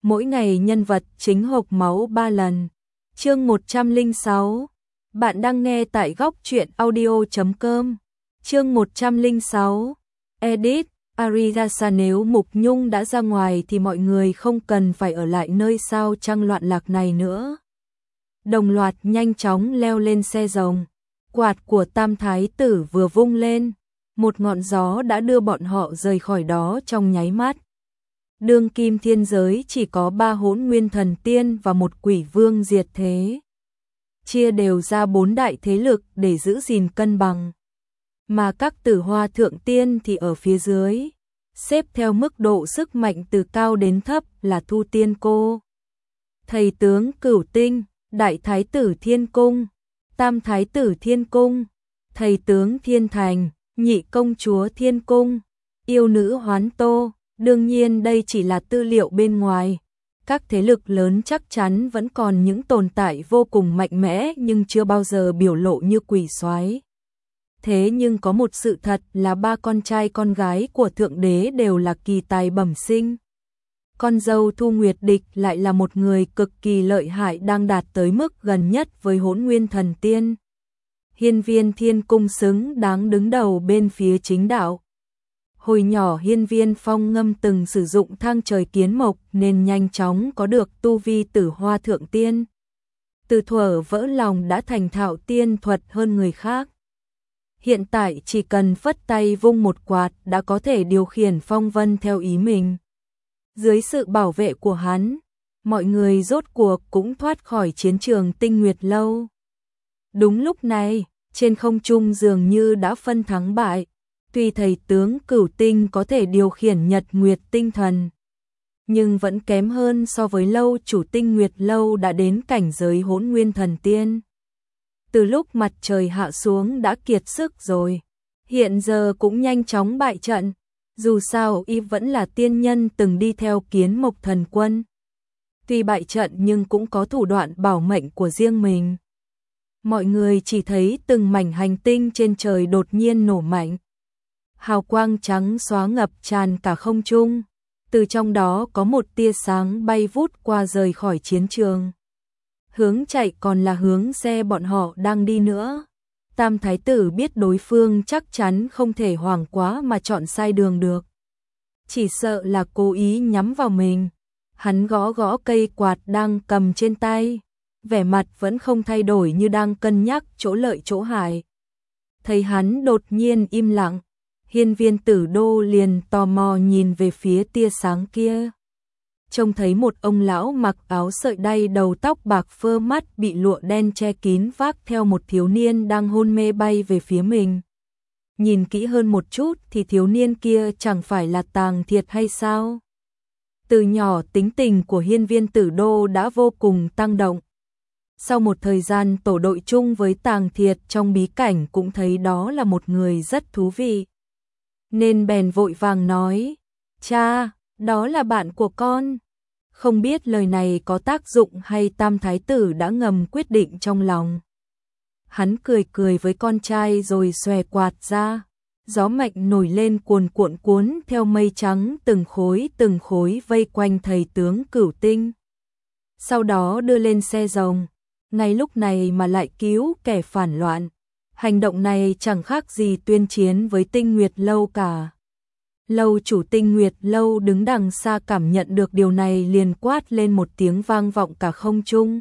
mỗi ngày nhân vật chính hộc máu 3 lần. Chương 106. Bạn đang nghe tại góc truyện audio.com. Chương 106. Edit. Arirasa, nếu Mục Nhung đã ra ngoài thì mọi người không cần phải ở lại nơi sao trăng loạn lạc này nữa. Đồng loạt nhanh chóng leo lên xe rồng. Quạt của Tam Thái tử vừa vung lên, một ngọn gió đã đưa bọn họ rời khỏi đó trong nháy mắt. Đương kim thiên giới chỉ có 3 Hỗn Nguyên Thần Tiên và một Quỷ Vương diệt thế, chia đều ra 4 đại thế lực để giữ gìn cân bằng. Mà các Tử Hoa Thượng Tiên thì ở phía dưới, xếp theo mức độ sức mạnh từ cao đến thấp là Thu Tiên Cô, Thầy Tướng Cửu Tinh, Đại Thái tử Thiên Cung, Tam Thái tử Thiên Cung, Thầy Tướng Thiên Thành, Nhị Công chúa Thiên Cung, Yêu nữ Hoán Tô. Đương nhiên đây chỉ là tư liệu bên ngoài. Các thế lực lớn chắc chắn vẫn còn những tồn tại vô cùng mạnh mẽ nhưng chưa bao giờ biểu lộ như quỷ soái. Thế nhưng có một sự thật là 3 con trai con gái của Thượng Đế đều là kỳ tài bẩm sinh. Con dâu Thu Nguyệt Địch lại là một người cực kỳ lợi hại đang đạt tới mức gần nhất với Hỗn Nguyên Thần Tiên. Hiên Viên Thiên Cung xứng đáng đứng đầu bên phía chính đạo. Hồi nhỏ Hiên Viên Phong Ngâm từng sử dụng thang trời kiến mộc nên nhanh chóng có được tu vi Tử Hoa Thượng Tiên. Từ thuở vỡ lòng đã thành thạo tiên thuật hơn người khác. Hiện tại chỉ cần phất tay vung một quạt đã có thể điều khiển phong vân theo ý mình. Dưới sự bảo vệ của hắn, mọi người rốt cuộc cũng thoát khỏi chiến trường Tinh Nguyệt Lâu. Đúng lúc này, trên không trung dường như đã phân thắng bại. Tuy Thầy Tướng Cửu Tinh có thể điều khiển Nhật Nguyệt Tinh Thần, nhưng vẫn kém hơn so với lâu chủ Tinh Nguyệt Lâu đã đến cảnh giới Hỗn Nguyên Thần Tiên. Từ lúc mặt trời hạ xuống đã kiệt sức rồi, hiện giờ cũng nhanh chóng bại trận. Dù sao y vẫn là tiên nhân từng đi theo Kiến Mộc Thần Quân. Tuy bại trận nhưng cũng có thủ đoạn bảo mệnh của riêng mình. Mọi người chỉ thấy từng mảnh hành tinh trên trời đột nhiên nổ mạnh. Hào quang trắng xóa ngập tràn cả không trung, từ trong đó có một tia sáng bay vút qua rời khỏi chiến trường. Hướng chạy còn là hướng xe bọn họ đang đi nữa. Tam Thái tử biết đối phương chắc chắn không thể hoảng quá mà chọn sai đường được. Chỉ sợ là cố ý nhắm vào mình. Hắn gõ gõ cây quạt đang cầm trên tay, vẻ mặt vẫn không thay đổi như đang cân nhắc chỗ lợi chỗ hại. Thấy hắn đột nhiên im lặng, Hiên Viên Tử Đô liền tò mò nhìn về phía tia sáng kia. Trông thấy một ông lão mặc áo sợi đay, đầu tóc bạc phơ, mắt bị lụa đen che kín, vác theo một thiếu niên đang hôn mê bay về phía mình. Nhìn kỹ hơn một chút thì thiếu niên kia chẳng phải là Tàng Thiệt hay sao? Từ nhỏ tính tình của Hiên Viên Tử Đô đã vô cùng tăng động. Sau một thời gian tổ đội chung với Tàng Thiệt trong bí cảnh cũng thấy đó là một người rất thú vị. Nên bèn vội vàng nói, cha, đó là bạn của con. Không biết lời này có tác dụng hay Tam Thái tử đã ngầm quyết định trong lòng. Hắn cười cười với con trai rồi xòe quạt ra. Gió mạnh nổi lên cuồn cuộn cuốn theo mây trắng từng khối vây quanh Thầy Tướng Cửu Tinh. Sau đó đưa lên xe rồng. Ngay lúc này mà lại cứu kẻ phản loạn. Hành động này chẳng khác gì tuyên chiến với Tinh Nguyệt Lâu cả. Lâu chủ Tinh Nguyệt Lâu đứng đằng xa cảm nhận được điều này liền quát lên một tiếng vang vọng cả không trung.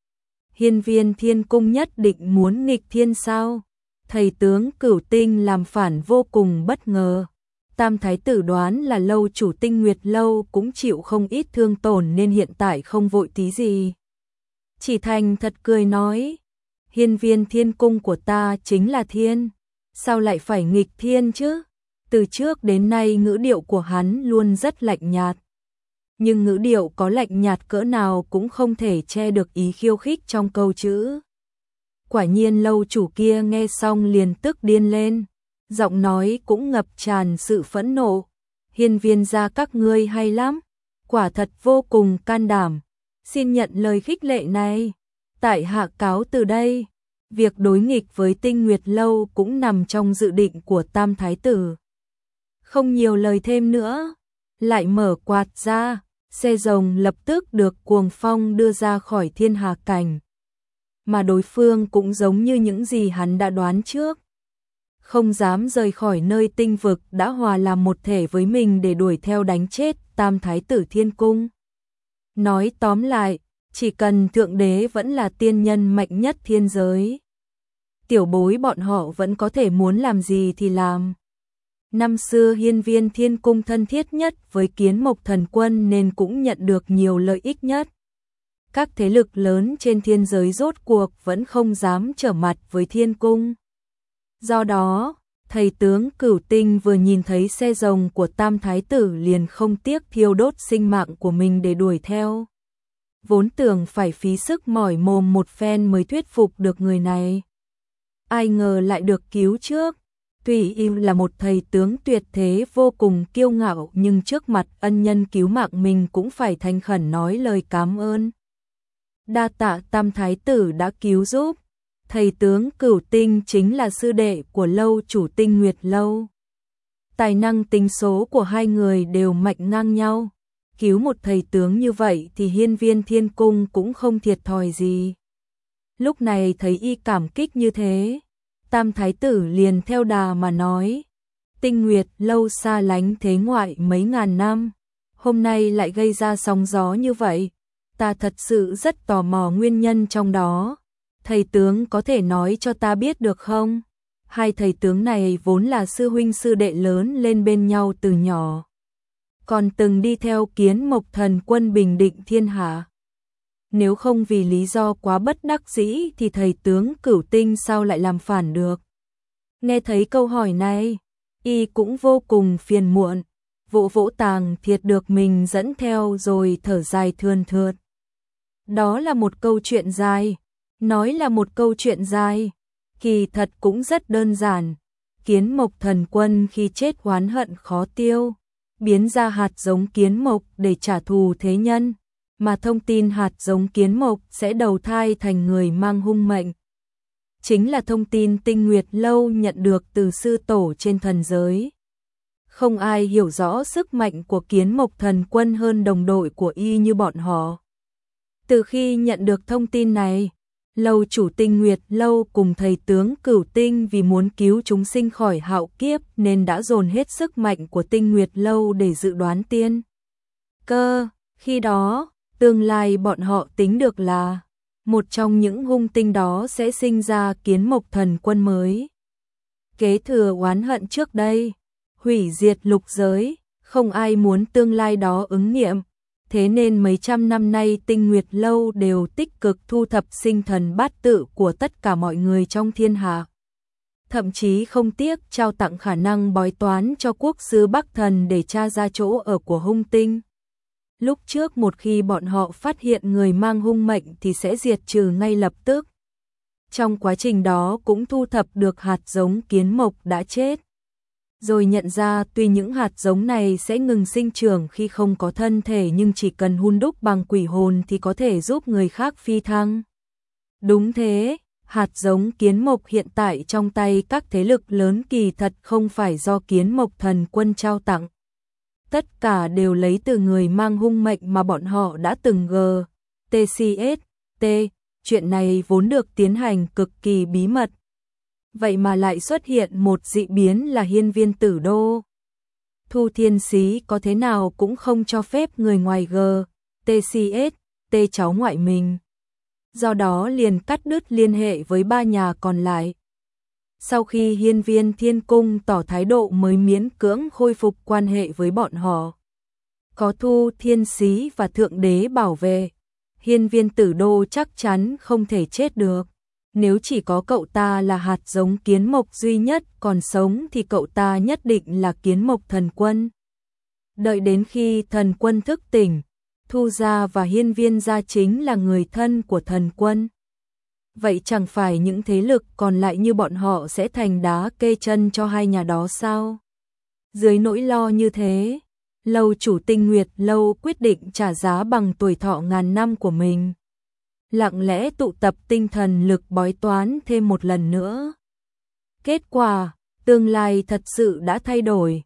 Hiên Viên Thiên Cung nhất định muốn nghịch thiên sao? Thầy Tướng Cửu Tinh làm phản vô cùng bất ngờ. Tam Thái tử đoán là lâu chủ Tinh Nguyệt Lâu cũng chịu không ít thương tổn nên hiện tại không vội tí gì. Chỉ thành thật cười nói, Hiên Viên Thiên Cung của ta chính là thiên, sao lại phải nghịch thiên chứ? Từ trước đến nay ngữ điệu của hắn luôn rất lạnh nhạt. Nhưng ngữ điệu có lạnh nhạt cỡ nào cũng không thể che được ý khiêu khích trong câu chữ. Quả nhiên lâu chủ kia nghe xong liền tức điên lên, giọng nói cũng ngập tràn sự phẫn nộ. Hiên Viên gia các ngươi hay lắm, quả thật vô cùng can đảm. Xin nhận lời khích lệ này, tại hạ cáo từ đây. Việc đối nghịch với Tinh Nguyệt Lâu cũng nằm trong dự định của Tam Thái tử. Không nhiều lời thêm nữa, lại mở quạt ra, xe rồng lập tức được Cuồng Phong đưa ra khỏi thiên hà cảnh. Mà đối phương cũng giống như những gì hắn đã đoán trước. Không dám rời khỏi nơi tinh vực đã hòa làm một thể với mình để đuổi theo đánh chết Tam Thái tử Thiên Cung. Nói tóm lại, chỉ cần Thượng Đế vẫn là tiên nhân mạnh nhất thiên giới, tiểu bối bọn họ vẫn có thể muốn làm gì thì làm. Năm xưa Hiên Viên Thiên Cung thân thiết nhất với Kiến Mộc Thần Quân nên cũng nhận được nhiều lợi ích nhất. Các thế lực lớn trên thiên giới rốt cuộc vẫn không dám trở mặt với Thiên Cung. Do đó, thầy tướng Cửu Tinh vừa nhìn thấy xe rồng của Tam Thái tử liền không tiếc thiêu đốt sinh mạng của mình để đuổi theo. Vốn tưởng phải phí sức mỏi mồm một phen mới thuyết phục được người này. Ai ngờ lại được cứu trước. Tuy y là một thầy tướng tuyệt thế vô cùng kiêu ngạo nhưng trước mặt ân nhân cứu mạng mình cũng phải thành khẩn nói lời cảm ơn. Đa tạ Tam Thái tử đã cứu giúp. Thầy tướng Cửu Tinh chính là sư đệ của lâu chủ Tinh Nguyệt Lâu. Tài năng tính số của hai người đều mạnh ngang nhau. Cứu một thầy tướng như vậy thì Hiên Viên Thiên Cung cũng không thiệt thòi gì. Lúc này thấy y cảm kích như thế, Tam Thái tử liền theo đà mà nói. Tinh Nguyệt Lâu xa lánh thế ngoại mấy ngàn năm, hôm nay lại gây ra sóng gió như vậy. Ta thật sự rất tò mò nguyên nhân trong đó. Thầy tướng có thể nói cho ta biết được không? Hai thầy tướng này vốn là sư huynh sư đệ lớn lên bên nhau từ nhỏ. Còn từng đi theo Kiến Mộc Thần Quân bình định thiên hạ. Nếu không vì lý do quá bất đắc dĩ thì thầy tướng Cửu Tinh sao lại làm phản được? Nghe thấy câu hỏi này, y cũng vô cùng phiền muộn, vỗ vỗ tàng thiệt được mình dẫn theo rồi thở dài thườn thượt. Đó là một câu chuyện dài, nói là một câu chuyện dài, kỳ thật cũng rất đơn giản. Kiến Mộc Thần Quân khi chết oán hận khó tiêu, biến ra hạt giống kiến mộc để trả thù thế nhân, mà thông tin hạt giống kiến mộc sẽ đầu thai thành người mang hung mệnh. Chính là thông tin Tinh Nguyệt Lâu nhận được từ sư tổ trên thần giới. Không ai hiểu rõ sức mạnh của Kiến Mộc Thần Quân hơn đồng đội của y như bọn họ. Từ khi nhận được thông tin này, lâu chủ Tinh Nguyệt Lâu cùng thầy tướng Cửu Tinh vì muốn cứu chúng sinh khỏi hạo kiếp nên đã dồn hết sức mạnh của Tinh Nguyệt Lâu để dự đoán tiên cơ. Khi đó, tương lai bọn họ tính được là một trong những hung tinh đó sẽ sinh ra Kiến Mộc Thần Quân mới. Kế thừa oán hận trước đây, hủy diệt lục giới, không ai muốn tương lai đó ứng nghiệm. Thế nên mấy trăm năm nay Tinh Nguyệt Lâu đều tích cực thu thập sinh thần bát tự của tất cả mọi người trong thiên hạ. Thậm chí không tiếc trao tặng khả năng bói toán cho quốc sư Bắc Thần để tra ra chỗ ở của hung tinh. Lúc trước một khi bọn họ phát hiện người mang hung mệnh thì sẽ diệt trừ ngay lập tức. Trong quá trình đó cũng thu thập được hạt giống kiến mộc đã chết. Rồi nhận ra tuy những hạt giống này sẽ ngừng sinh trưởng khi không có thân thể nhưng chỉ cần hun đúc bằng quỷ hồn thì có thể giúp người khác phi thăng. Đúng thế, hạt giống kiến mộc hiện tại trong tay các thế lực lớn kỳ thật không phải do Kiến Mộc Thần Quân trao tặng. Tất cả đều lấy từ người mang hung mệnh mà bọn họ đã từng TCST. Chuyện này vốn được tiến hành cực kỳ bí mật. Vậy mà lại xuất hiện một dị biến là Hiên Viên Tử Đô. Thu Thiên Xí có thế nào cũng không cho phép người ngoài TCST cháu ngoại mình. Do đó liền cắt đứt liên hệ với ba nhà còn lại. Sau khi Hiên Viên Thiên Cung tỏ thái độ mới miễn cưỡng khôi phục quan hệ với bọn họ. Có Thu Thiên Xí và Thượng Đế bảo vệ, Hiên Viên Tử Đô chắc chắn không thể chết được. Nếu chỉ có cậu ta là hạt giống kiến mộc duy nhất còn sống thì cậu ta nhất định là Kiến Mộc Thần Quân. Đợi đến khi thần quân thức tỉnh, Thu gia và Hiên Viên gia chính là người thân của thần quân. Vậy chẳng phải những thế lực còn lại như bọn họ sẽ thành đá kê chân cho hai nhà đó sao? Dưới nỗi lo như thế, lâu chủ Tinh Nguyệt Lâu quyết định trả giá bằng tuổi thọ ngàn năm của mình. Lặng lẽ tụ tập tinh thần lực bói toán thêm một lần nữa. Kết quả, tương lai thật sự đã thay đổi.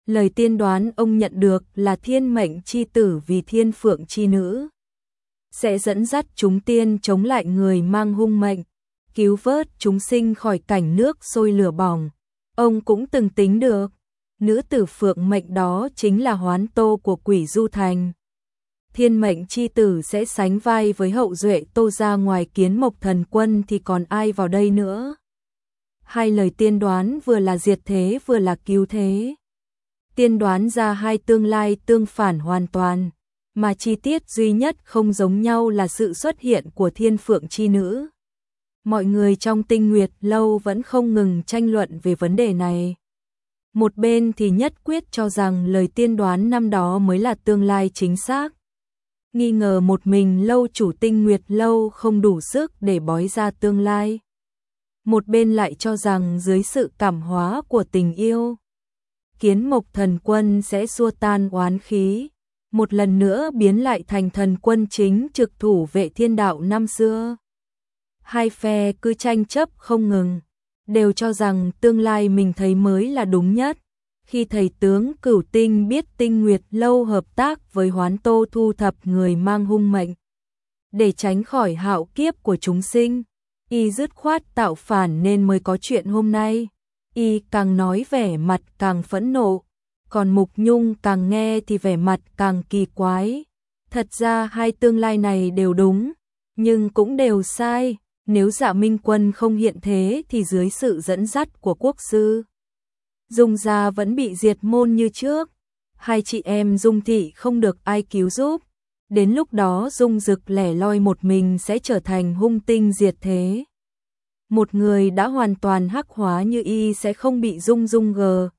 Lời tiên đoán ông nhận được là thiên mệnh chi tử vì thiên phượng chi nữ sẽ dẫn dắt chúng tiên chống lại người mang hung mệnh, cứu vớt chúng sinh khỏi cảnh nước sôi lửa bỏng. Ông cũng từng tính được, nữ tử phượng mệnh đó chính là Hoán Tô của Quỷ Du Thành. Thiên mệnh chi tử sẽ sánh vai với hậu duệ Tô gia, ngoài Kiến Mộc Thần Quân thì còn ai vào đây nữa. Hai lời tiên đoán vừa là diệt thế vừa là cứu thế. Tiên đoán ra hai tương lai tương phản hoàn toàn, mà chi tiết duy nhất không giống nhau là sự xuất hiện của thiên phượng chi nữ. Mọi người trong Tinh Nguyệt Lâu vẫn không ngừng tranh luận về vấn đề này. Một bên thì nhất quyết cho rằng lời tiên đoán năm đó mới là tương lai chính xác, nghi ngờ một mình lâu chủ Tinh Nguyệt Lâu không đủ sức để bói ra tương lai. Một bên lại cho rằng dưới sự cảm hóa của tình yêu, Kiến Mộc Thần Quân sẽ xua tan oán khí, một lần nữa biến lại thành thần quân chính trực thủ vệ thiên đạo năm xưa. Hai phe cứ tranh chấp không ngừng, đều cho rằng tương lai mình thấy mới là đúng nhất. Khi thầy tướng Cửu Tinh biết Tinh Nguyệt Lâu hợp tác với Hoán Tô thu thập người mang hung mệnh để tránh khỏi hạo kiếp của chúng sinh, y dứt khoát tạo phản nên mới có chuyện hôm nay. Y càng nói vẻ mặt càng phẫn nộ, còn Mục Nhung càng nghe thì vẻ mặt càng kỳ quái. Thật ra hai tương lai này đều đúng, nhưng cũng đều sai. Nếu Dạ Minh Quân không hiện thế thì dưới sự dẫn dắt của quốc sư Dung gia vẫn bị diệt môn như trước. Hai chị em Dung thị không được ai cứu giúp. Đến lúc đó Dung Dực lẻ loi một mình sẽ trở thành hung tinh diệt thế. Một người đã hoàn toàn hắc hóa như y sẽ không bị Dung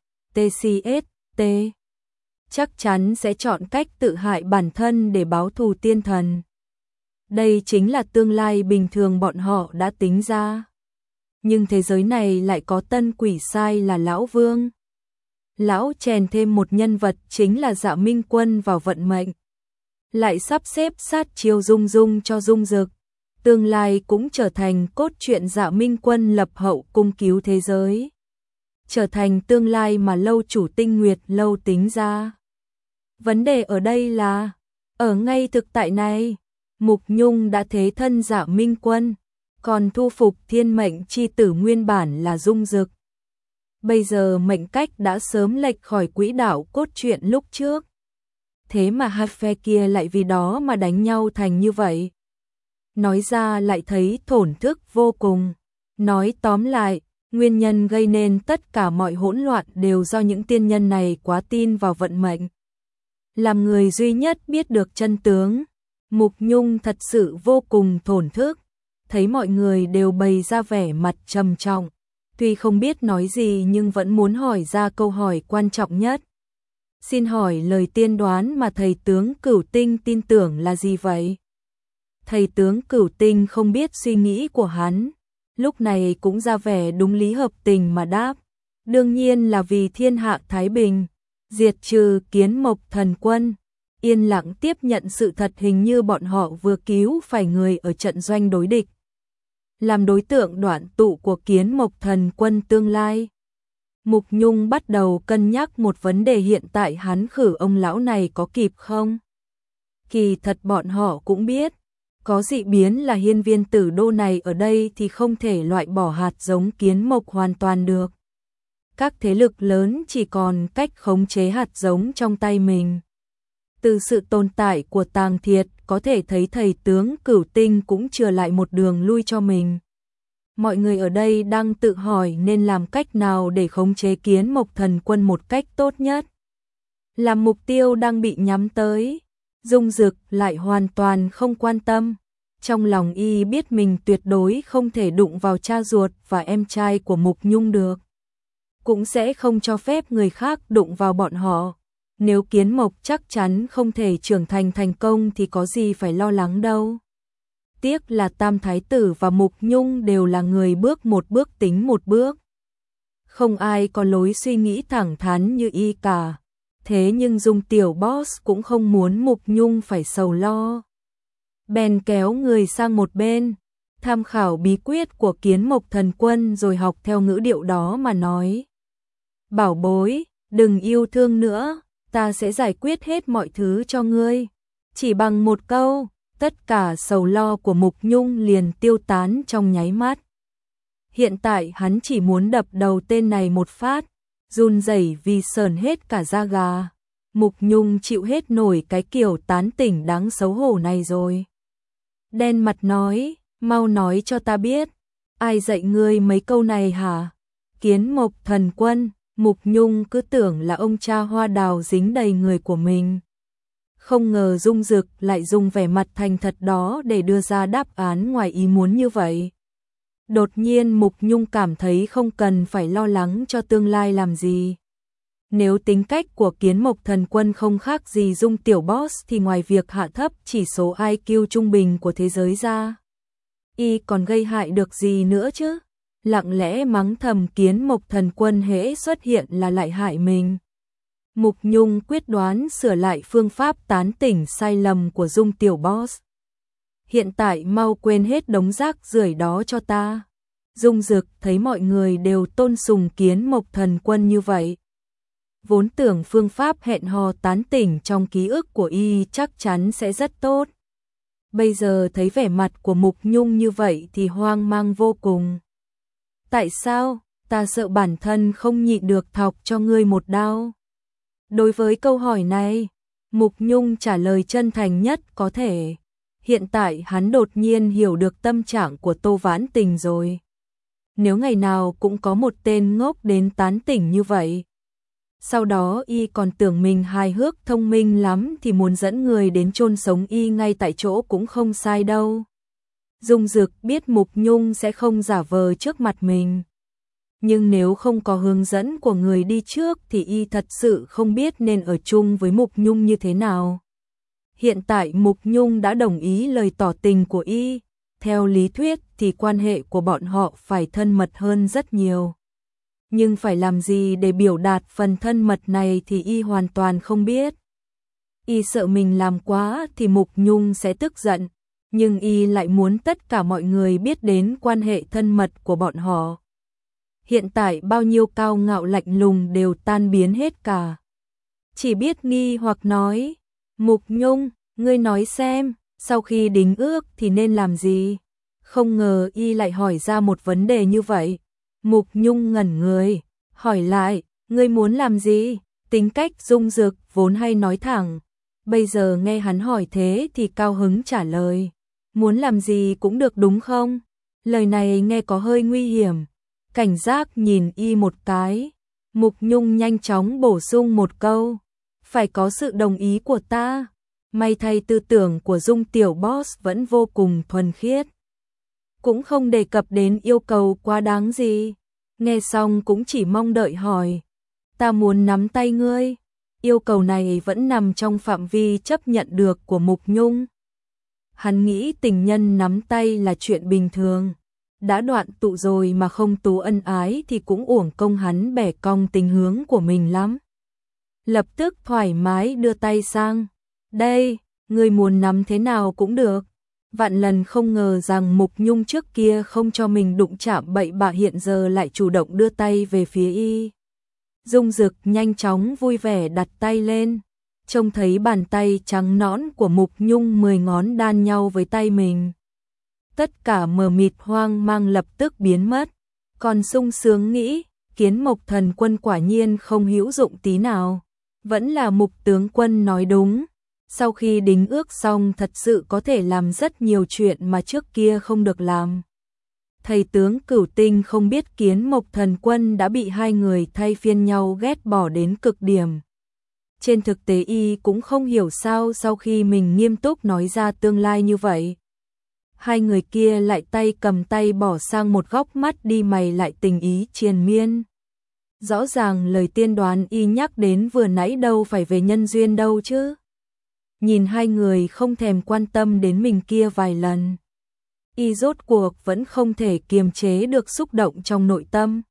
TCST. Chắc chắn sẽ chọn cách tự hại bản thân để báo thù tiên thần. Đây chính là tương lai bình thường bọn họ đã tính ra. Nhưng thế giới này lại có tân quỷ sai là Lão Vương. Lão chèn thêm một nhân vật chính là Dạ Minh Quân vào vận mệnh. Lại sắp xếp sát chiêu Dung Dung cho Dung Dực. Tương lai cũng trở thành cốt truyện Dạ Minh Quân lập hậu cung cứu thế giới. Trở thành tương lai mà lâu chủ Tinh Nguyệt Lâu tính ra. Vấn đề ở đây là, ở ngay thực tại này, Mục Nhung đã thế thân Dạ Minh Quân, còn thu phục thiên mệnh chi tử nguyên bản là Dung Dực. Bây giờ mệnh cách đã sớm lệch khỏi quỹ đạo cốt truyện lúc trước. Thế mà hai phe kia lại vì đó mà đánh nhau thành như vậy. Nói ra lại thấy thổn thức vô cùng. Nói tóm lại, nguyên nhân gây nên tất cả mọi hỗn loạn đều do những tiên nhân này quá tin vào vận mệnh. Làm người duy nhất biết được chân tướng, Mục Nhung thật sự vô cùng thổn thức. Thấy mọi người đều bày ra vẻ mặt trầm trọng, tuy không biết nói gì nhưng vẫn muốn hỏi ra câu hỏi quan trọng nhất. Xin hỏi lời tiên đoán mà thầy tướng Cửu Tinh tin tưởng là gì vậy? Thầy tướng Cửu Tinh không biết suy nghĩ của hắn, lúc này cũng ra vẻ đúng lý hợp tình mà đáp. Đương nhiên là vì thiên hạ thái bình, diệt trừ Kiến Mộc Thần Quân. Yên lặng tiếp nhận sự thật hình như bọn họ vừa cứu phải người ở trận doanh đối địch, làm đối tượng đoạn tụ của Kiến Mộc Thần Quân tương lai. Mục Nhung bắt đầu cân nhắc một vấn đề, hiện tại hắn khử ông lão này có kịp không? Kỳ thật bọn họ cũng biết, có dị biến là hiên viên tử đô này ở đây thì không thể loại bỏ hạt giống Kiến Mộc hoàn toàn được. Các thế lực lớn chỉ còn cách khống chế hạt giống trong tay mình. Từ sự tồn tại của Tàng Thiệt có thể thấy thầy tướng Cửu Tinh cũng chừa lại một đường lui cho mình. Mọi người ở đây đang tự hỏi nên làm cách nào để khống chế Kiến Mộc Thần Quân một cách tốt nhất. Làm mục tiêu đang bị nhắm tới, Dung Dực lại hoàn toàn không quan tâm. Trong lòng y biết mình tuyệt đối không thể đụng vào cha ruột và em trai của Mục Nhung được. Cũng sẽ không cho phép người khác đụng vào bọn họ. Nếu Kiến Mộc chắc chắn không thể trưởng thành thành công thì có gì phải lo lắng đâu. Tiếc là Tam Thái Tử và Mục Nhung đều là người bước một bước tính một bước. Không ai có lối suy nghĩ thẳng thắn như y cả. Thế nhưng Dung tiểu boss cũng không muốn Mục Nhung phải sầu lo. Bèn kéo người sang một bên, tham khảo bí quyết của Kiến Mộc Thần Quân rồi học theo ngữ điệu đó mà nói. Bảo bối, đừng yêu thương nữa, ta sẽ giải quyết hết mọi thứ cho ngươi. Chỉ bằng một câu, tất cả sầu lo của Mục Nhung liền tiêu tán trong nháy mắt. Hiện tại hắn chỉ muốn đập đầu tên này một phát, run rẩy vì sờn hết cả da gà. Mục Nhung chịu hết nổi cái kiểu tán tỉnh đáng xấu hổ này rồi. Đen mặt nói, mau nói cho ta biết, ai dạy ngươi mấy câu này hả? Kiến Mộc Thần Quân. Mục Nhung cứ tưởng là ông cha hoa đào dính đầy người của mình. Không ngờ Dung Dực lại dùng vẻ mặt thành thật đó để đưa ra đáp án ngoài ý muốn như vậy. Đột nhiên Mục Nhung cảm thấy không cần phải lo lắng cho tương lai làm gì. Nếu tính cách của Kiến Mộc Thần Quân không khác gì Dung tiểu boss thì ngoài việc hạ thấp chỉ số IQ trung bình của thế giới ra, y còn gây hại được gì nữa chứ? Lặng lẽ mắng thầm Kiến Mộc Thần Quân hễ xuất hiện là lại hại mình. Mục Nhung quyết đoán sửa lại phương pháp tán tỉnh sai lầm của Dung tiểu boss. Hiện tại mau quên hết đống rác rưởi đó cho ta. Dung Dực thấy mọi người đều tôn sùng Kiến Mộc Thần Quân như vậy, vốn tưởng phương pháp hẹn hò tán tỉnh trong ký ức của y chắc chắn sẽ rất tốt. Bây giờ thấy vẻ mặt của Mục Nhung như vậy thì hoang mang vô cùng. Tại sao? Ta sợ bản thân không nhịn được thọc cho ngươi một đao. Đối với câu hỏi này, Mục Nhung trả lời chân thành nhất có thể. Hiện tại hắn đột nhiên hiểu được tâm trạng của Tô Vãn Tình rồi. Nếu ngày nào cũng có một tên ngốc đến tán tỉnh như vậy, sau đó y còn tưởng mình hài hước thông minh lắm thì muốn dẫn người đến chôn sống y ngay tại chỗ cũng không sai đâu. Dung Dực biết Mục Nhung sẽ không giả vờ trước mặt mình, nhưng nếu không có hướng dẫn của người đi trước thì y thật sự không biết nên ở chung với Mục Nhung như thế nào. Hiện tại Mục Nhung đã đồng ý lời tỏ tình của y, theo lý thuyết thì quan hệ của bọn họ phải thân mật hơn rất nhiều. Nhưng phải làm gì để biểu đạt phần thân mật này thì y hoàn toàn không biết. Y sợ mình làm quá thì Mục Nhung sẽ tức giận, nhưng y lại muốn tất cả mọi người biết đến quan hệ thân mật của bọn họ. Hiện tại bao nhiêu cao ngạo lạnh lùng đều tan biến hết cả. Chỉ biết nghi hoặc nói, Mục Nhung, ngươi nói xem, sau khi đính ước thì nên làm gì? Không ngờ y lại hỏi ra một vấn đề như vậy. Mục Nhung ngẩn người, hỏi lại, ngươi muốn làm gì? Tính cách Dung Dực vốn hay nói thẳng, bây giờ nghe hắn hỏi thế thì cao hứng trả lời, muốn làm gì cũng được đúng không? Lời này nghe có hơi nguy hiểm. Cảnh giác nhìn y một cái, Mục Nhung nhanh chóng bổ sung một câu, phải có sự đồng ý của ta. May thay tư tưởng của Dung tiểu boss vẫn vô cùng thuần khiết, cũng không đề cập đến yêu cầu quá đáng gì. Nghe xong cũng chỉ mong đợi hỏi, ta muốn nắm tay ngươi. Yêu cầu này vẫn nằm trong phạm vi chấp nhận được của Mục Nhung. Hắn nghĩ tình nhân nắm tay là chuyện bình thường, đã đoạn tụ rồi mà không tú ân ái thì cũng uổng công hắn bẻ cong tình hướng của mình lắm. Lập tức thoải mái đưa tay sang, đây, ngươi muốn nắm thế nào cũng được. Vạn lần không ngờ rằng Mục Nhung trước kia không cho mình đụng chạm bậy bạ hiện giờ lại chủ động đưa tay về phía y. Dung Dực nhanh chóng vui vẻ đặt tay lên, trông thấy bàn tay trắng nõn của Mục Nhung 10 ngón đan nhau với tay mình. Tất cả mờ mịt hoang mang lập tức biến mất, còn sung sướng nghĩ, Kiến Mộc Thần Quân quả nhiên không hữu dụng tí nào. Vẫn là Mục tướng quân nói đúng. Sau khi đính ước xong thật sự có thể làm rất nhiều chuyện mà trước kia không được làm. Thầy tướng Cửu Tinh không biết Kiến Mộc Thần Quân đã bị hai người thay phiên nhau ghét bỏ đến cực điểm. Trên thực tế y cũng không hiểu sao sau khi mình nghiêm túc nói ra tương lai như vậy, hai người kia lại tay cầm tay bỏ sang một góc mắt đi mày lại tình ý triền miên. Rõ ràng lời tiên đoán y nhắc đến vừa nãy đâu phải về nhân duyên đâu chứ. Nhìn hai người không thèm quan tâm đến mình kia vài lần, y rốt cuộc vẫn không thể kiềm chế được xúc động trong nội tâm.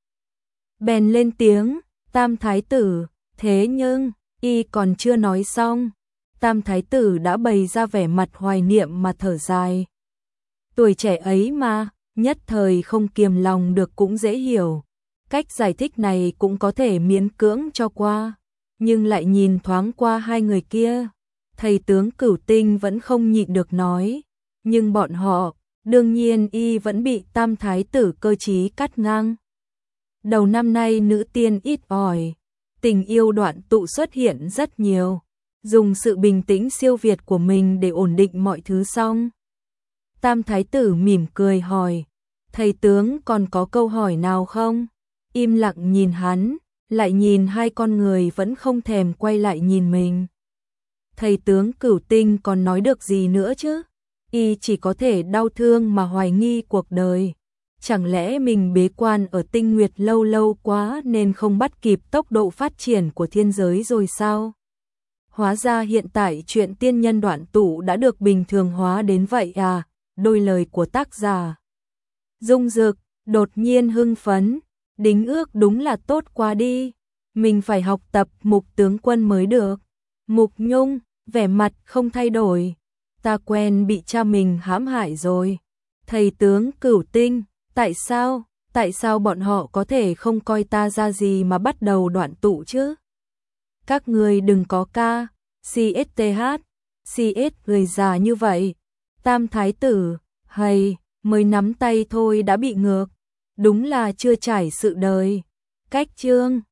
Bèn lên tiếng, Tam Thái Tử, thế nhưng, y còn chưa nói xong, Tam Thái Tử đã bày ra vẻ mặt hoài niệm mà thở dài. Tuổi trẻ ấy mà, nhất thời không kiềm lòng được cũng dễ hiểu. Cách giải thích này cũng có thể miễn cưỡng cho qua, nhưng lại nhìn thoáng qua hai người kia, thầy tướng Cửu Tinh vẫn không nhịn được nói, nhưng bọn họ, đương nhiên y vẫn bị Tam Thái tử cơ trí cắt ngang. Đầu năm nay nữ tiên ít ỏi, tình yêu đoạn tụ xuất hiện rất nhiều, dùng sự bình tĩnh siêu việt của mình để ổn định mọi thứ xong. Tam Thái tử mỉm cười hỏi, thầy tướng còn có câu hỏi nào không? Im lặng nhìn hắn, lại nhìn hai con người vẫn không thèm quay lại nhìn mình. Thầy tướng Cửu Tinh còn nói được gì nữa chứ? Y chỉ có thể đau thương mà hoài nghi cuộc đời. Chẳng lẽ mình bế quan ở Tinh Nguyệt lâu lâu quá nên không bắt kịp tốc độ phát triển của thiên giới rồi sao? Hóa ra hiện tại chuyện tiên nhân đoạn tụ đã được bình thường hóa đến vậy à? Đôi lời của tác giả Dung Dực đột nhiên hưng phấn, đính ước đúng là tốt quá đi. Mình phải học tập Mục tướng quân mới được. Mục Nhung, vẻ mặt không thay đổi. Ta quen bị cha mình hãm hại rồi. Thầy tướng Cửu Tinh, tại sao bọn họ có thể không coi ta ra gì mà bắt đầu đoạn tụ chứ? Các người đừng có ca, CSTH, người già như vậy. Tam Thái tử, hay, mới nắm tay thôi đã bị ngược. Đúng là chưa trải sự đời. Cách chương